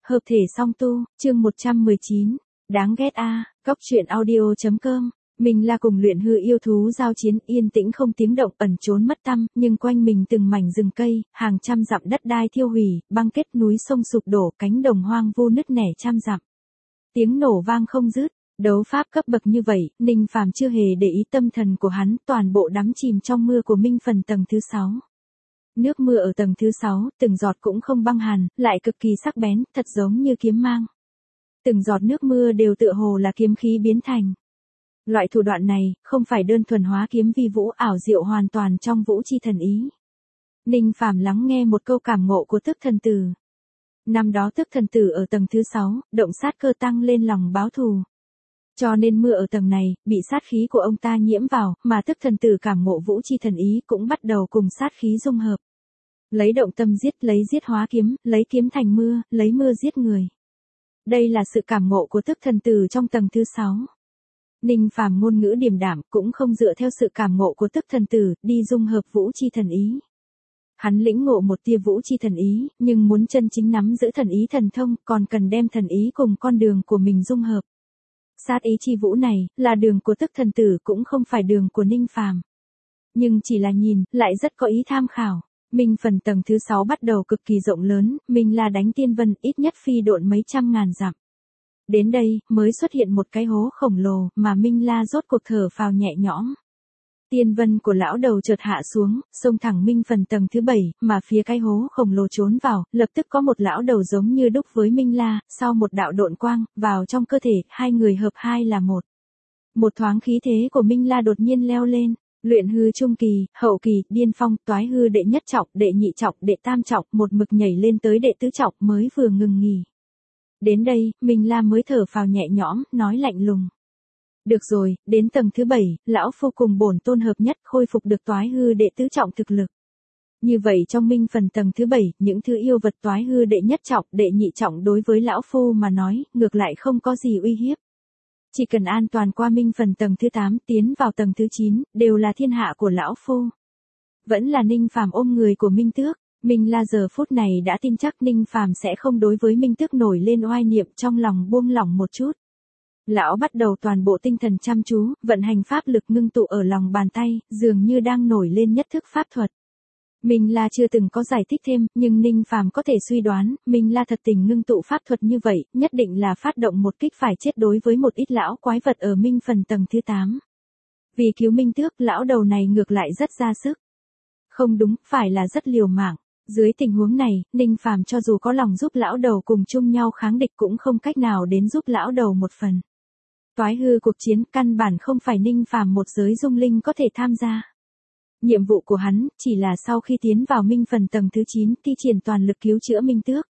Hợp thể song tu, chương 119. Đáng ghét a. Góc truyện audio.com. Mình là cùng luyện hư yêu thú giao chiến, yên tĩnh không tiếng động, ẩn trốn mất tăm, nhưng quanh mình từng mảnh rừng cây, hàng trăm dặm đất đai thiêu hủy, băng kết núi sông sụp đổ, cánh đồng hoang vu nứt nẻ trăm dặm. Tiếng nổ vang không dứt. Đấu pháp cấp bậc như vậy, Ninh Phàm chưa hề để ý, tâm thần của hắn toàn bộ đắm chìm trong mưa của minh phần tầng thứ 6. Nước mưa ở tầng thứ 6, từng giọt cũng không băng hàn, lại cực kỳ sắc bén, thật giống như kiếm mang. Từng giọt nước mưa đều tựa hồ là kiếm khí biến thành. Loại thủ đoạn này, không phải đơn thuần hóa kiếm vi vũ, ảo diệu hoàn toàn trong vũ chi thần ý. Ninh Phàm lắng nghe một câu cảm ngộ của Tức Thần Tử. Năm đó Tức Thần Tử ở tầng thứ 6, động sát cơ tăng lên lòng báo thù. Cho nên mưa ở tầng này, bị sát khí của ông ta nhiễm vào, mà Tức Thần Tử cảm ngộ vũ chi thần ý cũng bắt đầu cùng sát khí dung hợp. Lấy động tâm giết, lấy giết hóa kiếm, lấy kiếm thành mưa, lấy mưa giết người. Đây là sự cảm ngộ của Tức Thần Tử trong tầng thứ 6. Ninh Phàm ngôn ngữ điềm đạm, cũng không dựa theo sự cảm ngộ của Tức Thần Tử, đi dung hợp vũ chi thần ý. Hắn lĩnh ngộ một tia vũ chi thần ý, nhưng muốn chân chính nắm giữ thần ý thần thông, còn cần đem thần ý cùng con đường của mình dung hợp. Sát ý chi vũ này, là đường của Tức Thần Tử, cũng không phải đường của Ninh Phàm. Nhưng chỉ là nhìn, lại rất có ý tham khảo. Minh phần tầng thứ 6 bắt đầu cực kỳ rộng lớn, Minh La đánh tiên vân, ít nhất phi độn mấy trăm ngàn dặm. Đến đây, mới xuất hiện một cái hố khổng lồ, mà Minh La rốt cuộc thở phào nhẹ nhõm. Tiên vân của lão đầu chợt hạ xuống, xông thẳng Minh phần tầng thứ 7, mà phía cái hố khổng lồ trốn vào, lập tức có một lão đầu giống như đúc với Minh La, sau một đạo độn quang, vào trong cơ thể, hai người hợp hai là một. Một thoáng khí thế của Minh La đột nhiên leo lên. Luyện hư trung kỳ, hậu kỳ, điên phong, toái hư đệ nhất trọng, đệ nhị trọng, đệ tam trọng, một mực nhảy lên tới đệ tứ trọng, mới vừa ngừng nghỉ. Đến đây, Minh La mới thở phào nhẹ nhõm, nói lạnh lùng. Được rồi, đến tầng thứ 7, lão phu cùng bổn tôn hợp nhất, khôi phục được toái hư đệ tứ trọng thực lực. Như vậy trong minh phần tầng thứ 7, những thứ yêu vật toái hư đệ nhất trọng, đệ nhị trọng đối với lão phu mà nói, ngược lại không có gì uy hiếp. Chỉ cần an toàn qua minh phần tầng thứ 8, tiến vào tầng thứ 9, đều là thiên hạ của lão phu. Vẫn là Ninh Phàm ôm người của Minh Tước. Minh La giờ phút này đã tin chắc Ninh Phàm sẽ không đối với Minh Tước nổi lên oai niệm, trong lòng buông lỏng một chút. Lão bắt đầu toàn bộ tinh thần chăm chú, vận hành pháp lực ngưng tụ ở lòng bàn tay, dường như đang nổi lên nhất thức pháp thuật. Minh La chưa từng có giải thích thêm, nhưng Ninh Phàm có thể suy đoán, Minh La thật tình ngưng tụ pháp thuật như vậy, nhất định là phát động một kích phải chết đối với một ít lão quái vật ở minh phần tầng thứ 8. Vì cứu Minh Tước, lão đầu này ngược lại rất ra sức. Không đúng, phải là rất liều mạng. Dưới tình huống này, Ninh Phàm cho dù có lòng giúp lão đầu cùng chung nhau kháng địch cũng không cách nào đến giúp lão đầu một phần. Toái hư cuộc chiến căn bản không phải Ninh Phàm một giới dung linh có thể tham gia. Nhiệm vụ của hắn, chỉ là sau khi tiến vào minh phần tầng thứ 9, thi triển toàn lực cứu chữa Minh Tước.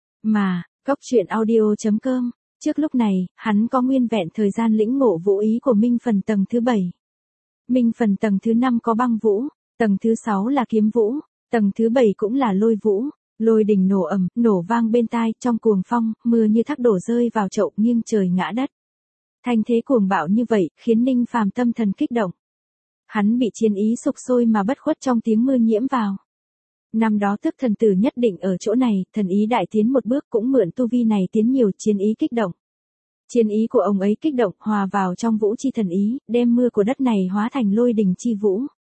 Mà, góc truyện audio.com, trước lúc này, hắn có nguyên vẹn thời gian lĩnh ngộ vũ ý của minh phần tầng thứ 7. Minh phần tầng thứ 5 có băng vũ, tầng thứ 6 là kiếm vũ, tầng thứ 7 cũng là lôi vũ. Lôi đình nổ ầm, nổ vang bên tai, trong cuồng phong, mưa như thác đổ rơi vào chậu, nghiêng trời ngã đất. Thanh thế cuồng bạo như vậy, khiến Ninh Phàm tâm thần kích động. Hắn bị chiến ý sục sôi mà bất khuất trong tiếng mưa nhiễm vào. Năm đó Tức Thần Tử nhất định ở chỗ này, thần ý đại tiến một bước, cũng mượn tu vi này tiến nhiều, chiến ý kích động. Chiến ý của ông ấy kích động, hòa vào trong vũ chi thần ý, đem mưa của đất này hóa thành lôi đình chi vũ.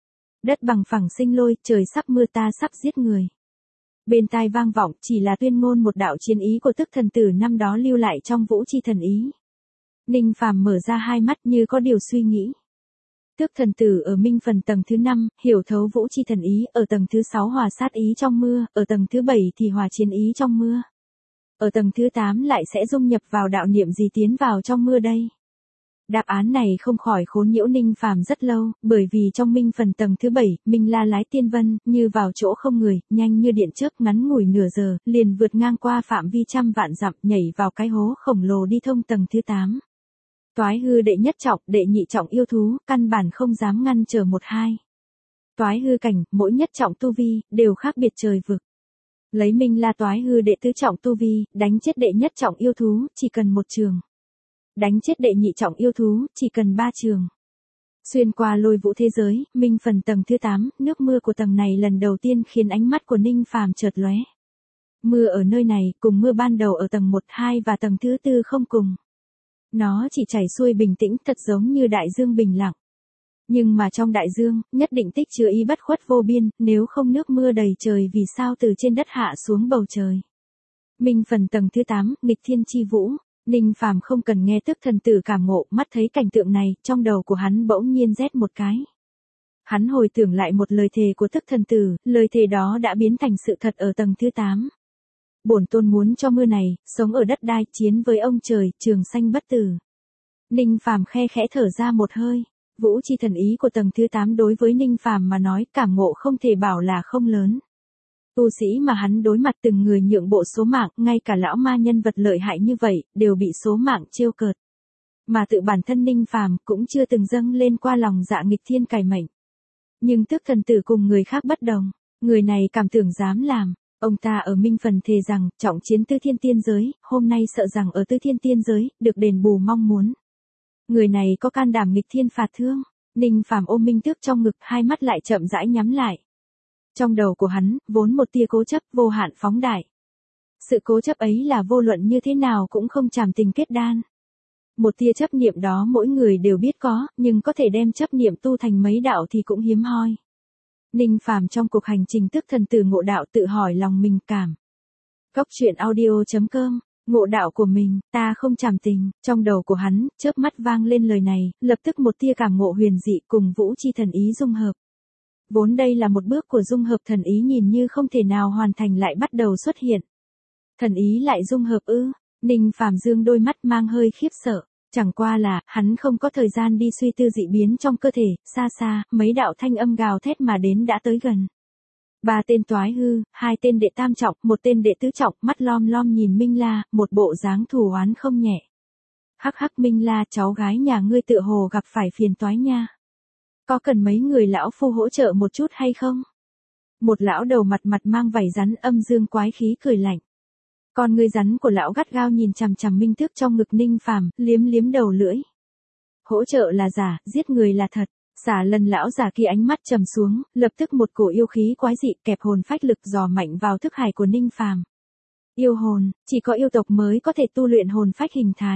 Đất bằng phẳng sinh lôi, trời sắp mưa, ta sắp giết người. Bên tai vang vọng, chỉ là tuyên ngôn một đạo chiến ý của Tức Thần Tử năm đó lưu lại trong vũ chi thần ý. Ninh Phàm mở ra hai mắt như có điều suy nghĩ. Tức Thần Tử ở minh phần tầng thứ 5, hiểu thấu vũ chi thần ý, ở tầng thứ 6 hòa sát ý trong mưa, ở tầng thứ 7 thì hòa chiến ý trong mưa. Ở tầng thứ 8 lại sẽ dung nhập vào đạo niệm gì tiến vào trong mưa đây? Đáp án này không khỏi khốn nhiễu Ninh Phàm rất lâu, bởi vì trong minh phần tầng thứ 7, Minh La lái tiên vân, như vào chỗ không người, nhanh như điện chớp, ngắn ngủi nửa giờ, liền vượt ngang qua phạm vi trăm vạn dặm, nhảy vào cái hố khổng lồ đi thông tầng thứ 8. Toái hư đệ nhất trọng, đệ nhị trọng yêu thú, căn bản không dám ngăn trở một hai. Toái hư cảnh, mỗi nhất trọng tu vi, đều khác biệt trời vực. Lấy Minh La toái hư đệ tứ trọng tu vi, đánh chết đệ nhất trọng yêu thú, chỉ cần một trường. Đánh chết đệ nhị trọng yêu thú, chỉ cần 3 trường. Xuyên qua lôi vũ thế giới, minh phần tầng thứ 8, nước mưa của tầng này lần đầu tiên khiến ánh mắt của Ninh Phàm chợt lóe. Mưa ở nơi này cùng mưa ban đầu ở tầng 1, 2 và tầng thứ 4 không cùng. Nó chỉ chảy xuôi bình tĩnh thật giống như đại dương bình lặng. Nhưng mà trong đại dương, nhất định tích chứa ý bất khuất vô biên, nếu không nước mưa đầy trời vì sao từ trên đất hạ xuống bầu trời. Minh phần tầng thứ 8, nghịch thiên chi vũ. Ninh Phàm không cần nghe tức thần tử cảm ngộ, mắt thấy cảnh tượng này, trong đầu của hắn bỗng nhiên rét một cái. Hắn hồi tưởng lại một lời thề của tức thần tử, lời thề đó đã biến thành sự thật ở tầng thứ 8. Bổn tôn muốn cho mưa này, sống ở đất đai, chiến với ông trời, trường sanh bất tử. Ninh Phàm khe khẽ thở ra một hơi. Vũ chi thần ý của tầng thứ 8 đối với Ninh Phàm mà nói cảm ngộ không thể bảo là không lớn. Tu sĩ mà hắn đối mặt từng người nhượng bộ số mạng, ngay cả lão ma nhân vật lợi hại như vậy, đều bị số mạng trêu cợt. Mà tự bản thân Ninh Phàm cũng chưa từng dâng lên qua lòng dạ nghịch thiên cải mệnh. Nhưng tức thần tử cùng người khác bất đồng, người này cảm tưởng dám làm. Ông ta ở Minh phần thề rằng, trọng chiến Tứ Thiên Tiên Giới, hôm nay sợ rằng ở Tứ Thiên Tiên Giới, được đền bù mong muốn. Người này có can đảm nghịch thiên phạt thương. Ninh Phàm ôm Minh Tước trong ngực, hai mắt lại chậm rãi nhắm lại. Trong đầu của hắn, vốn một tia cố chấp vô hạn phóng đại. Sự cố chấp ấy là vô luận như thế nào cũng không chàm tình kết đan. Một tia chấp niệm đó mỗi người đều biết có, nhưng có thể đem chấp niệm tu thành mấy đạo thì cũng hiếm hoi. Ninh Phàm trong cuộc hành trình tức thần tử ngộ đạo tự hỏi lòng mình cảm. Cốc truyện audio.com, ngộ đạo của mình, ta không chàm tình, trong đầu của hắn, chớp mắt vang lên lời này, lập tức một tia cảm ngộ huyền dị cùng vũ chi thần ý dung hợp. Vốn đây là một bước của dung hợp thần ý nhìn như không thể nào hoàn thành lại bắt đầu xuất hiện. Thần ý lại dung hợp ư? Ninh Phàm dương đôi mắt mang hơi khiếp sợ. Chẳng qua là, hắn không có thời gian đi suy tư dị biến trong cơ thể, xa xa, mấy đạo thanh âm gào thét mà đến đã tới gần. 3 tên toái hư, 2 tên đệ tam trọng, 1 tên đệ tứ trọng, mắt lom lom nhìn Minh La, một bộ dáng thù oán không nhẹ. Hắc hắc Minh La, cháu gái nhà ngươi tựa hồ gặp phải phiền toái nha. Có cần mấy người lão phu hỗ trợ một chút hay không? Một lão đầu mặt mang vảy rắn âm dương quái khí cười lạnh. Con ngươi rắn của lão gắt gao nhìn chằm chằm Minh Tước trong ngực Ninh Phàm, liếm liếm đầu lưỡi. Hỗ trợ là giả, giết người là thật. Xà Lân lão già kia ánh mắt trầm xuống, lập tức một cổ yêu khí quái dị kẹp hồn phách lực dò mạnh vào thức hải của Ninh Phàm. Yêu hồn, chỉ có yêu tộc mới có thể tu luyện hồn phách hình thái.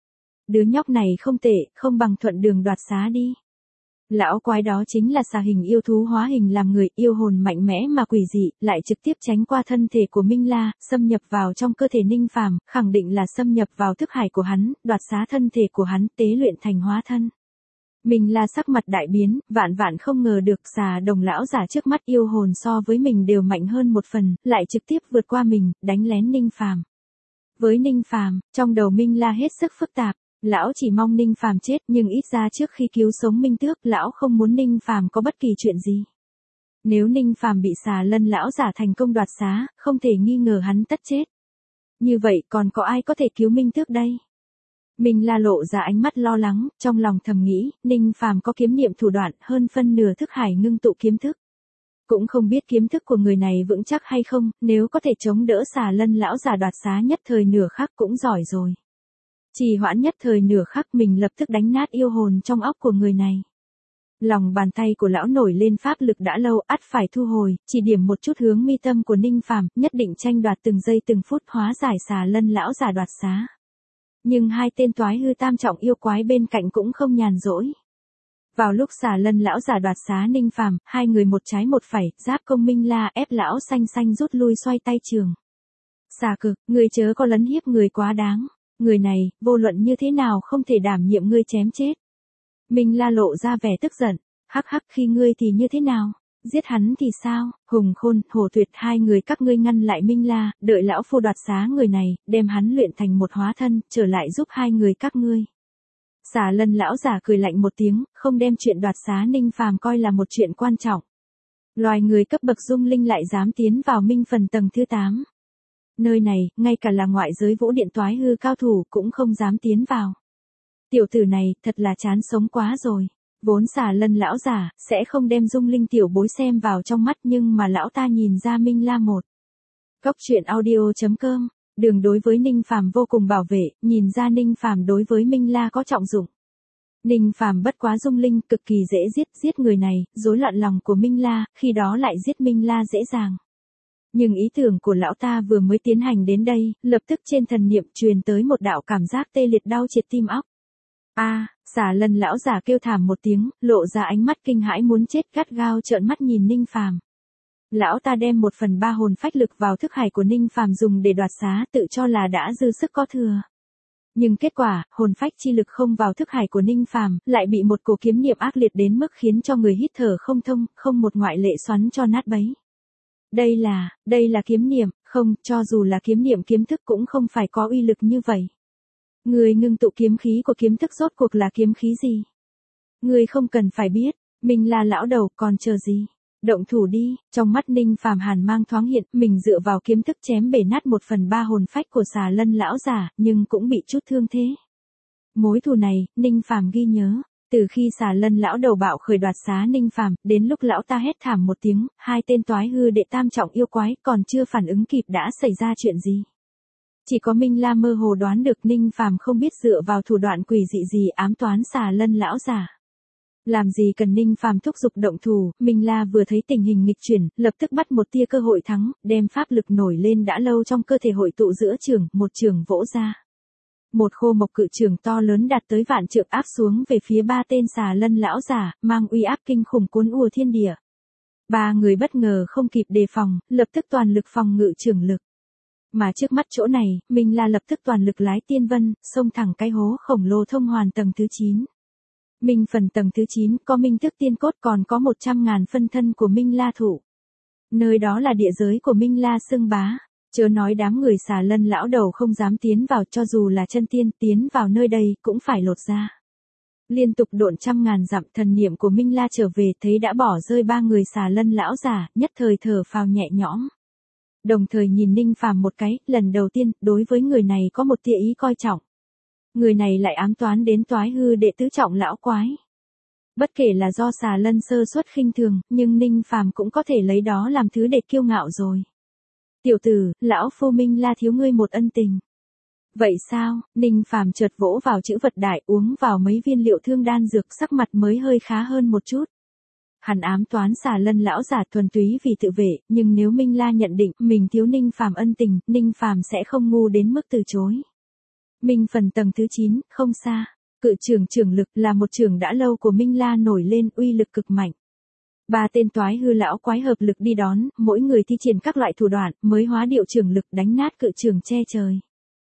Đứa nhóc này không tệ, không bằng thuận đường đoạt xá đi. Lão quái đó chính là xà hình yêu thú hóa hình làm người, yêu hồn mạnh mẽ mà quỷ dị, lại trực tiếp tránh qua thân thể của Minh La, xâm nhập vào trong cơ thể Ninh Phàm, khẳng định là xâm nhập vào thức hải của hắn, đoạt xá thân thể của hắn, tế luyện thành hóa thân. Minh La sắc mặt đại biến, vạn không ngờ được xà đồng lão giả trước mắt yêu hồn so với mình đều mạnh hơn một phần, lại trực tiếp vượt qua mình, đánh lén Ninh Phàm. Với Ninh Phàm, trong đầu Minh La hết sức phức tạp. Lão chỉ mong Ninh Phàm chết, nhưng ít ra trước khi cứu sống Minh Tước, lão không muốn Ninh Phàm có bất kỳ chuyện gì. Nếu Ninh Phàm bị Xà Lân lão giả thành công đoạt xá, không thể nghi ngờ hắn tất chết. Như vậy còn có ai có thể cứu Minh Tước đây? Minh La lộ ra ánh mắt lo lắng, trong lòng thầm nghĩ, Ninh Phàm có kiếm niệm thủ đoạn, hơn phân nửa thức hải ngưng tụ kiếm thức. Cũng không biết kiếm thức của người này vững chắc hay không, nếu có thể chống đỡ Xà Lân lão giả đoạt xá nhất thời nửa khắc cũng giỏi rồi. Trì hoãn nhất thời nửa khắc mình lập tức đánh nát yêu hồn trong óc của người này. Lòng bàn tay của lão nổi lên pháp lực đã lâu, ắt phải thu hồi, chỉ điểm một chút hướng mi tâm của Ninh Phàm, nhất định tranh đoạt từng giây từng phút hóa giải Xà Lân lão giả đoạt xá. Nhưng 2 tên toái hư tam trọng yêu quái bên cạnh cũng không nhàn rỗi. Vào lúc Xà Lân lão giả đoạt xá Ninh Phàm, 2 người một trái một phải, giáp công Minh La ép lão xanh rút lui xoay tay trường. Xà Cực, người chớ có lấn hiếp người quá đáng. Người này, vô luận như thế nào không thể đảm nhiệm ngươi chém chết. Minh La lộ ra vẻ tức giận, hắc hắc khi ngươi thì như thế nào, giết hắn thì sao, Hùng Khôn, Hổ Tuyệt 2 người các ngươi ngăn lại Minh La, đợi lão phu đoạt xá người này, đem hắn luyện thành một hóa thân, trở lại giúp 2 người các ngươi. Xà Lân lão giả cười lạnh một tiếng, không đem chuyện đoạt xá Ninh Phàm coi là một chuyện quan trọng. Loài người cấp bậc dung linh lại dám tiến vào Minh phần tầng thứ 8. Nơi này, ngay cả là ngoại giới vũ điện toái hư cao thủ cũng không dám tiến vào. Tiểu tử này, thật là chán sống quá rồi. Vốn Xà Lân lão giả, sẽ không đem dung linh tiểu bối xem vào trong mắt nhưng mà lão ta nhìn ra Minh La một. Cốc truyện audio.com, đường đối với Ninh Phàm vô cùng bảo vệ, nhìn ra Ninh Phàm đối với Minh La có trọng dụng. Ninh Phàm bất quá dung linh, cực kỳ dễ giết người này, rối loạn lòng của Minh La, khi đó lại giết Minh La dễ dàng. Nhưng ý tưởng của lão ta vừa mới tiến hành đến đây, lập tức trên thần niệm truyền tới một đạo cảm giác tê liệt đau triệt tim óc. A, Xà Lân lão giả kêu thảm một tiếng, lộ ra ánh mắt kinh hãi muốn chết, gắt gao trợn mắt nhìn Ninh Phàm. Lão ta đem 1/3 hồn phách lực vào thức hải của Ninh Phàm dùng để đoạt xá, tự cho là đã dư sức có thừa. Nhưng kết quả, hồn phách chi lực không vào thức hải của Ninh Phàm, lại bị một cổ kiếm niệm ác liệt đến mức khiến cho người hít thở không thông, không một ngoại lệ xoắn cho nát bấy. Đây là kiếm niệm, không, cho dù là kiếm niệm kiếm thức cũng không phải có uy lực như vậy. Người ngưng tụ kiếm khí của kiếm thức rốt cuộc là kiếm khí gì? Người không cần phải biết, mình là lão đầu, còn chờ gì? Động thủ đi, trong mắt Ninh Phàm hàn mang thoáng hiện, mình dựa vào kiếm thức chém bể nát 1/3 hồn phách của Xà Lân lão giả, nhưng cũng bị chút thương thế. Mối thù này, Ninh Phàm ghi nhớ, từ khi Xà Lân lão đầu bạo khởi đoạt xá Ninh Phàm, đến lúc lão ta hét thảm một tiếng, hai tên toái hư đệ tam trọng yêu quái còn chưa phản ứng kịp đã xảy ra chuyện gì. Chỉ có Minh La mơ hồ đoán được Ninh Phàm không biết dựa vào thủ đoạn quỷ dị gì ám toán Xà Lân lão giả. Làm gì cần Ninh Phàm thúc giục động thủ, Minh La vừa thấy tình hình nghịch chuyển, lập tức bắt một tia cơ hội thắng, đem pháp lực nổi lên đã lâu trong cơ thể hội tụ giữa trường, một trường vỗ ra. Một khô mộc cự trường to lớn đạt tới vạn trượng áp xuống về phía ba tên Xà Lân lão giả, mang uy áp kinh khủng cuốn ùa thiên địa. Ba người bất ngờ không kịp đề phòng, lập tức toàn lực phòng ngự trường lực. Mà trước mắt chỗ này, Minh La lập tức toàn lực lái tiên vân, xông thẳng cái hố khổng lồ thông hoàn tầng thứ 9. Minh phần tầng thứ 9 có minh thức tiên cốt, còn có 100.000 phân thân của Minh La thụ. Nơi đó là địa giới của Minh La xưng bá. Chớ nói đám người Xà Lân lão đầu không dám tiến vào, cho dù là chân tiên tiến vào nơi đây cũng phải lột ra. Liên tục độn 100.000 dặm, thần niệm của Minh La trở về thấy đã bỏ rơi ba người Xà Lân lão giả, nhất thời thở phào nhẹ nhõm. Đồng thời nhìn Ninh Phàm một cái, lần đầu tiên, đối với người này có một tia ý coi trọng. Người này lại ám toán đến toái hư đệ tứ trọng lão quái. Bất kể là do Xà Lân sơ suất khinh thường, nhưng Ninh Phàm cũng có thể lấy đó làm thứ để kiêu ngạo rồi. Tiểu tử, lão phu Minh La thiếu ngươi một ân tình. Vậy sao? Ninh Phàm chợt vỗ vào chữ vật đại, uống vào mấy viên liệu thương đan dược, sắc mặt mới hơi khá hơn một chút. Hắn ám toán Xà Lân lão giả thuần túy vì tự vệ, nhưng nếu Minh La nhận định mình thiếu Ninh Phàm ân tình, Ninh Phàm sẽ không ngu đến mức từ chối. Minh phần tầng thứ 9, không xa. Cự trường lực là một trường đã lâu của Minh La nổi lên, uy lực cực mạnh. Ba tên toái hư lão quái hợp lực đi đón, mỗi người thi triển các loại thủ đoạn, mới hóa điệu trường lực đánh nát cự trường che trời.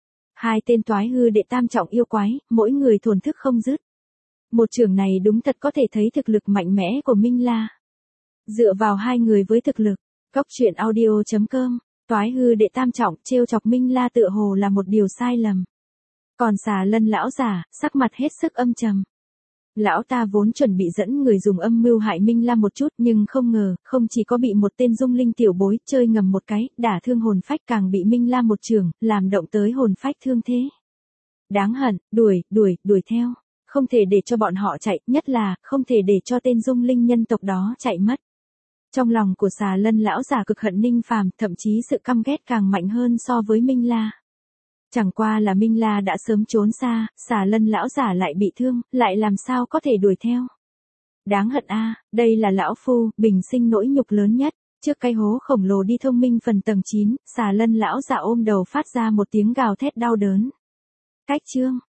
Hai tên toái hư đệ tam trọng yêu quái, mỗi người thổn thức không dứt. Một trường này đúng thật có thể thấy thực lực mạnh mẽ của Minh La. Dựa vào hai người với thực lực, Cóc Truyện Audio.com, toái hư đệ tam trọng trêu chọc Minh La tựa hồ là một điều sai lầm. Còn Xà Lân lão giả, sắc mặt hết sức âm trầm. Lão ta vốn chuẩn bị dẫn người dùng âm mưu hại Minh La một chút, nhưng không ngờ, không chỉ có bị một tên dung linh tiểu bối chơi ngầm một cái, đả thương hồn phách, càng bị Minh La một trường, làm động tới hồn phách thương thế. Đáng hận, đuổi theo. Không thể để cho bọn họ chạy, nhất là, không thể để cho tên dung linh nhân tộc đó chạy mất. Trong lòng của Xà Lân lão giả cực hận Ninh Phàm, thậm chí sự căm ghét càng mạnh hơn so với Minh La. Chẳng qua là Minh La đã sớm trốn xa, Xà Lân lão giả lại bị thương, lại làm sao có thể đuổi theo. Đáng hận a, đây là lão phu, bình sinh nỗi nhục lớn nhất. Trước cái hố khổng lồ đi thông minh phần tầng 9, Xà Lân lão giả ôm đầu phát ra một tiếng gào thét đau đớn. Cách chương